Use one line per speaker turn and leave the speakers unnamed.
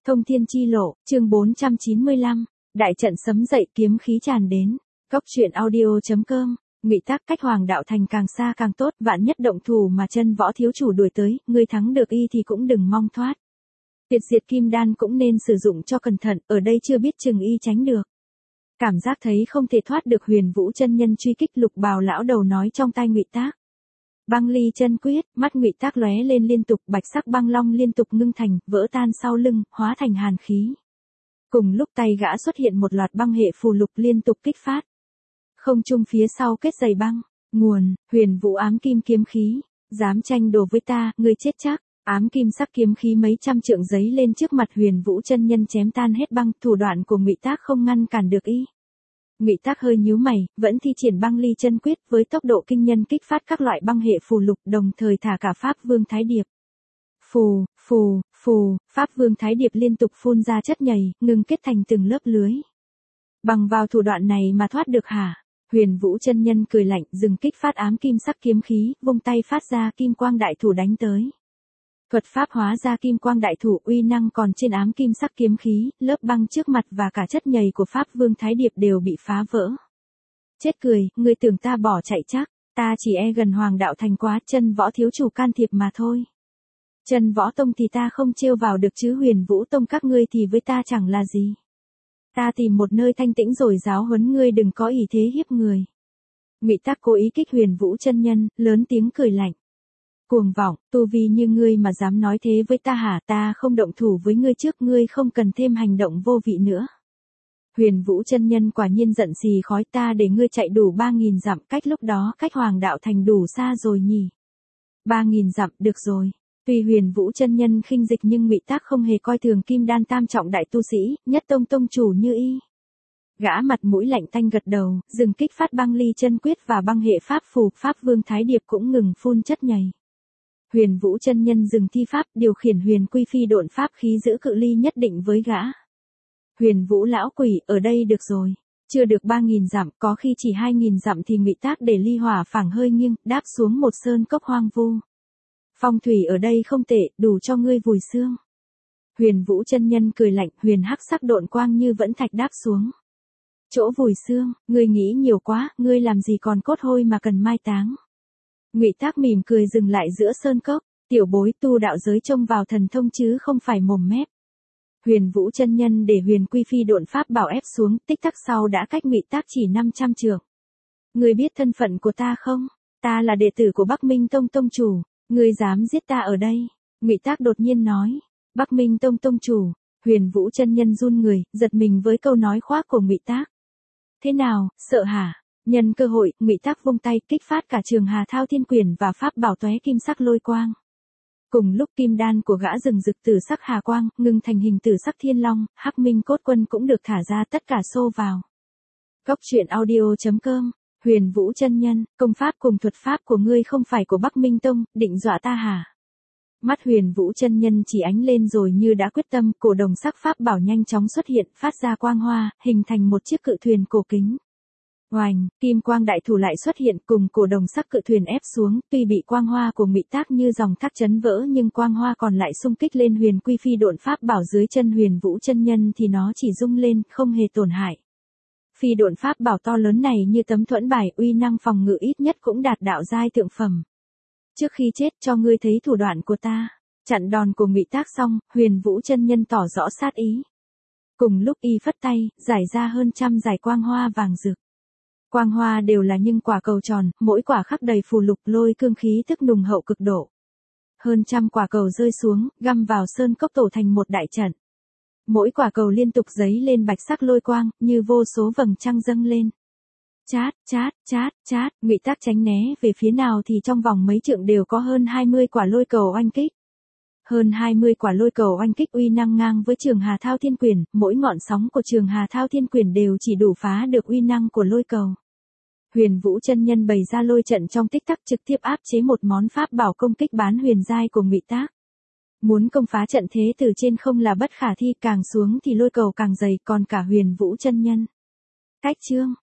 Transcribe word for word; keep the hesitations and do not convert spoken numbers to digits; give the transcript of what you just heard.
Thông thiên chi lộ, chương bốn trăm chín mươi lăm, đại trận sấm dậy kiếm khí tràn đến. Cốc truyện audio.com, ngụy tác cách Hoàng đạo thành càng xa càng tốt, vạn nhất động thủ mà chân võ thiếu chủ đuổi tới, ngươi thắng được y thì cũng đừng mong thoát. Tuyệt diệt kim đan cũng nên sử dụng cho cẩn thận, ở đây chưa biết chừng y tránh được. Cảm giác thấy không thể thoát được Huyền Vũ chân nhân truy kích, Lục Bào lão đầu nói trong tai ngụy tác. Băng ly chân quyết, mắt ngụy tác lóe lên liên tục, bạch sắc băng long liên tục ngưng thành, vỡ tan sau lưng, hóa thành hàn khí. Cùng lúc tay gã xuất hiện một loạt băng hệ phù lục liên tục kích phát. Không trung phía sau kết dày băng, nguồn, Huyền Vũ ám kim kiếm khí, dám tranh đồ với ta, ngươi chết chắc. Ám kim sắc kiếm khí mấy trăm trượng giấy lên trước mặt Huyền Vũ chân nhân chém tan hết băng, thủ đoạn của ngụy tác không ngăn cản được y. Ngụy tác hơi nhíu mày, vẫn thi triển băng ly chân quyết với tốc độ kinh nhân kích phát các loại băng hệ phù lục, đồng thời thả cả Pháp Vương Thái Điệp. Phù, phù, phù, Pháp Vương Thái Điệp liên tục phun ra chất nhầy, ngừng kết thành từng lớp lưới. Bằng vào thủ đoạn này mà thoát được hả? Huyền Vũ chân nhân cười lạnh, dừng kích phát ám kim sắc kiếm khí, vung tay phát ra kim quang đại thủ đánh tới. Thuật pháp hóa ra kim quang đại thủ, uy năng còn trên ám kim sắc kiếm khí, lớp băng trước mặt và cả chất nhầy của Pháp Vương Thái Điệp đều bị phá vỡ. Chết cười, ngươi tưởng ta bỏ chạy chắc, ta chỉ e gần Hoàng đạo thành quá, chân võ thiếu chủ can thiệp mà thôi. Chân võ tông thì ta không trêu vào được chứ Huyền Vũ tông các ngươi thì với ta chẳng là gì. Ta tìm một nơi thanh tĩnh rồi giáo huấn ngươi, đừng có ỷ thế hiếp người. Ngụy tác cố ý kích Huyền Vũ chân nhân, lớn tiếng cười lạnh. Cuồng vọng, tu vi như ngươi mà dám nói thế với ta hả? Ta không động thủ với ngươi trước, ngươi không cần thêm hành động vô vị nữa. Huyền Vũ chân nhân quả nhiên giận xì khói, ta để ngươi chạy đủ ba nghìn dặm, cách lúc đó cách Hoàng đạo thành đủ xa rồi nhỉ? Ba nghìn dặm, được rồi. Tuy Huyền Vũ chân nhân khinh dịch nhưng ngụy tác không hề coi thường kim đan tam trọng đại tu sĩ, nhất tông tông chủ như y. Gã mặt mũi lạnh tanh gật đầu, dừng kích phát băng ly chân quyết và băng hệ pháp phù, Pháp Vương Thái Điệp cũng ngừng phun chất nhầy. Huyền Vũ chân nhân dừng thi pháp, điều khiển Huyền Quy Phi độn pháp khí giữ cự ly nhất định với gã. Huyền Vũ lão quỷ, ở đây được rồi. Chưa được ba nghìn dặm, có khi chỉ hai nghìn dặm thì ngụy tác để ly hỏa phảng hơi nghiêng, đáp xuống một sơn cốc hoang vu. Phong thủy ở đây không tệ, đủ cho ngươi vùi xương. Huyền Vũ chân nhân cười lạnh, huyền hắc sắc độn quang như vẫn thạch đáp xuống. Chỗ vùi xương, ngươi nghĩ nhiều quá, ngươi làm gì còn cốt hôi mà cần mai táng. Ngụy tác mỉm cười dừng lại giữa sơn cốc, tiểu bối, tu đạo giới trông vào thần thông chứ không phải mồm mép. Huyền Vũ chân nhân để Huyền Quy Phi độn pháp bảo ép xuống, tích tắc sau đã cách ngụy tác chỉ năm trăm trượng. Ngươi biết thân phận của ta không? Ta là đệ tử của Bắc Minh Tông tông chủ, ngươi dám giết ta ở đây? Ngụy tác đột nhiên nói. Bắc Minh Tông tông chủ. Huyền Vũ chân nhân run người, giật mình với câu nói khoác của ngụy tác. Thế nào, sợ hả? Nhân cơ hội, ngụy tác vung tay kích phát cả Trường Hà Thao Thiên Quyền và pháp bảo tóe kim sắc lôi quang. Cùng lúc kim đan của gã rừng rực tử sắc hà quang, ngưng thành hình tử sắc thiên long, Hắc Minh cốt quân cũng được thả ra, tất cả xô vào. Cốc truyện audio.com, Huyền Vũ chân nhân, công pháp cùng thuật pháp của ngươi không phải của Bắc Minh Tông, định dọa ta hả? Mắt Huyền Vũ chân nhân chỉ ánh lên rồi như đã quyết tâm, cổ đồng sắc pháp bảo nhanh chóng xuất hiện, phát ra quang hoa, hình thành một chiếc cự thuyền cổ kính. Oành, kim quang đại thủ lại xuất hiện cùng cổ đồng sắc cự thuyền ép xuống, tuy bị quang hoa của ngụy tác như dòng thác chấn vỡ nhưng quang hoa còn lại xung kích lên Huyền Quy Phi độn pháp bảo dưới chân Huyền Vũ chân nhân thì nó chỉ rung lên, không hề tổn hại. Phi độn pháp bảo to lớn này như tấm thuẫn bài, uy năng phòng ngự ít nhất cũng đạt đạo giai thượng phẩm. Trước khi chết cho ngươi thấy thủ đoạn của ta. Chặn đòn của ngụy tác xong, Huyền Vũ chân nhân tỏ rõ sát ý. Cùng lúc y phất tay, giải ra hơn trăm dải quang hoa vàng rực. Quang hoa đều là những quả cầu tròn, mỗi quả khắc đầy phù lục lôi cương khí tức nùng hậu cực độ. Hơn trăm quả cầu rơi xuống, găm vào sơn cốc tổ thành một đại trận. Mỗi quả cầu liên tục giấy lên bạch sắc lôi quang, như vô số vầng trăng dâng lên. Chát, chát, chát, chát, ngụy tác tránh né về phía nào thì trong vòng mấy trượng đều có hơn hai mươi quả lôi cầu oanh kích. Hơn hai mươi quả lôi cầu oanh kích uy năng ngang với Trường Hà Thao Thiên Quyền, mỗi ngọn sóng của Trường Hà Thao Thiên Quyền đều chỉ đủ phá được uy năng của lôi cầu. Huyền Vũ chân nhân bày ra lôi trận trong tích tắc trực tiếp áp chế một món pháp bảo công kích bán huyền giai của ngụy tác. Muốn công phá trận thế từ trên không là bất khả thi, càng xuống thì lôi cầu càng dày, còn cả Huyền Vũ chân nhân. Cách chương